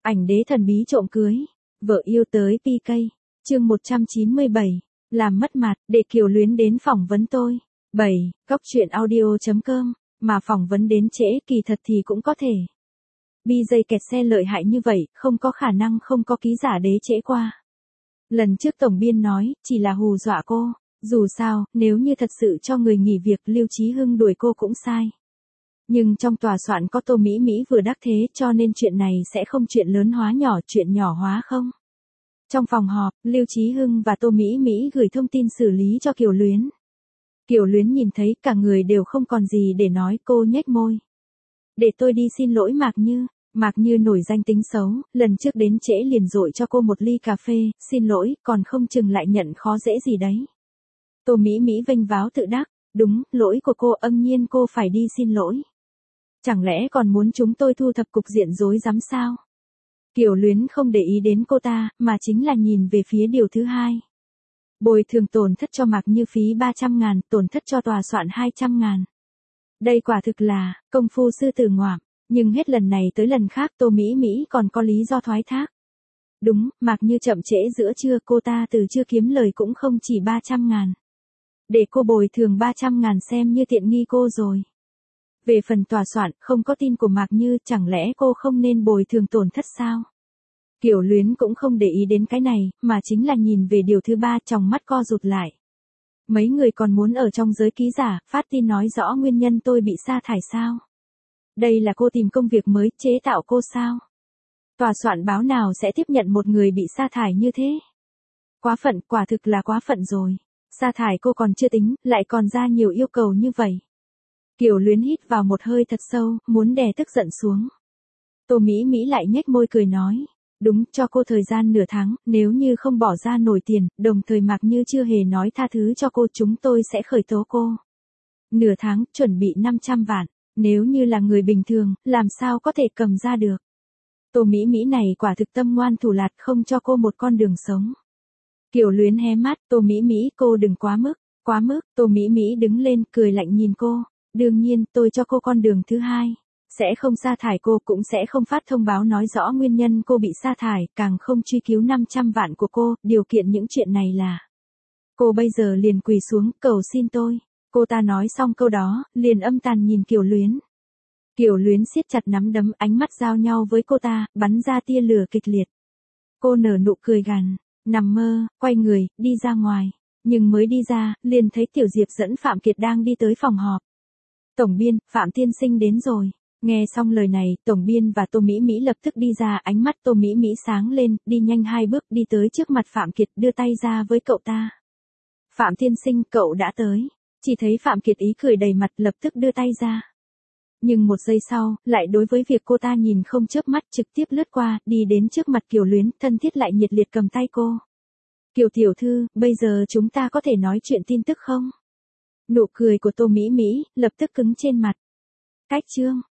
Ảnh đế thần bí trộm cưới. Vợ yêu tới PK. Chương 197. Làm mất mặt, để Kiều Luyến đến phỏng vấn tôi. 7. Góc truyện audio.com. Mà phỏng vấn đến trễ kỳ thật thì cũng có thể. BJ kẹt xe lợi hại như vậy, không có khả năng không có ký giả đế trễ qua. Lần trước tổng biên nói, chỉ là hù dọa cô. Dù sao, nếu như thật sự cho người nghỉ việc, Lưu Chí Hưng đuổi cô cũng sai. Nhưng trong tòa soạn có Tô Mỹ Mỹ vừa đắc thế, cho nên chuyện này sẽ không chuyện lớn hóa nhỏ, chuyện nhỏ hóa không. Trong phòng họp, Lưu Chí Hưng và Tô Mỹ Mỹ gửi thông tin xử lý cho Kiều Luyến. Kiều Luyến nhìn thấy cả người đều không còn gì để nói, cô nhếch môi. Để tôi đi xin lỗi Mạc Như. Mạc Như nổi danh tính xấu, lần trước đến trễ liền dội cho cô một ly cà phê, xin lỗi, còn không chừng lại nhận khó dễ gì đấy. Tô Mỹ Mỹ vênh váo tự đắc, đúng, lỗi của cô, âm nhiên cô phải đi xin lỗi. Chẳng lẽ còn muốn chúng tôi thu thập cục diện rối rắm sao? Kiều Luyến không để ý đến cô ta, mà chính là nhìn về phía điều thứ hai. Bồi thường tổn thất cho Mạc Như phí 300.000, tổn thất cho tòa soạn 200.000. Đây quả thực là công phu sư tử ngoạm, nhưng hết lần này tới lần khác Tô Mỹ Mỹ còn có lý do thoái thác. Đúng, Mạc Như chậm trễ giữa trưa, cô ta từ chưa kiếm lời cũng không chỉ 300.000. Để cô bồi thường 300.000 xem như tiện nghi cô rồi. Về phần tòa soạn, không có tin của Mạc Như, chẳng lẽ cô không nên bồi thường tổn thất sao? Kiều Luyến cũng không để ý đến cái này, mà chính là nhìn về điều thứ ba, trong mắt co rụt lại. Mấy người còn muốn ở trong giới ký giả, phát tin nói rõ nguyên nhân tôi bị sa thải sao? Đây là cô tìm công việc mới, chế tạo cô sao? Tòa soạn báo nào sẽ tiếp nhận một người bị sa thải như thế? Quá phận, quả thực là quá phận rồi. Sa thải cô còn chưa tính, lại còn ra nhiều yêu cầu như vậy. Kiều Luyến hít vào một hơi thật sâu, muốn đè tức giận xuống. Tô Mỹ Mỹ lại nhếch môi cười nói. Đúng, cho cô thời gian nửa tháng, nếu như không bỏ ra nổi tiền, đồng thời Mạc Như chưa hề nói tha thứ cho cô, chúng tôi sẽ khởi tố cô. Nửa tháng, chuẩn bị 500 vạn, nếu như là người bình thường, làm sao có thể cầm ra được. Tô Mỹ Mỹ này quả thực tâm ngoan thủ lạt, không cho cô một con đường sống. Kiều Luyến hé mắt, Tô Mỹ Mỹ, cô đừng quá mức, Tô Mỹ Mỹ đứng lên, cười lạnh nhìn cô. Đương nhiên, tôi cho cô con đường thứ hai. Sẽ không sa thải cô, cũng sẽ không phát thông báo nói rõ nguyên nhân cô bị sa thải, càng không truy cứu 500 vạn của cô, điều kiện những chuyện này là. Cô bây giờ liền quỳ xuống, cầu xin tôi. Cô ta nói xong câu đó, liền âm tàn nhìn Kiều Luyến. Kiều Luyến siết chặt nắm đấm, ánh mắt giao nhau với cô ta, bắn ra tia lửa kịch liệt. Cô nở nụ cười gằn, nằm mơ, quay người, đi ra ngoài. Nhưng mới đi ra, liền thấy Tiểu Diệp dẫn Phạm Kiệt đang đi tới phòng họp. Tổng biên, Phạm tiên sinh đến rồi. Nghe xong lời này, tổng biên và Tô Mỹ Mỹ lập tức đi ra, ánh mắt Tô Mỹ Mỹ sáng lên, đi nhanh 2 bước đi tới trước mặt Phạm Kiệt, đưa tay ra với cậu ta. Phạm tiên sinh, cậu đã tới. Chỉ thấy Phạm Kiệt ý cười đầy mặt, lập tức đưa tay ra. Nhưng một giây sau, lại đối với việc cô ta nhìn không chớp mắt, trực tiếp lướt qua, đi đến trước mặt Kiều Luyến, thân thiết lại nhiệt liệt cầm tay cô. Kiều tiểu thư, bây giờ chúng ta có thể nói chuyện tin tức không? Nụ cười của Tô Mỹ Mỹ lập tức cứng trên mặt. Cách chương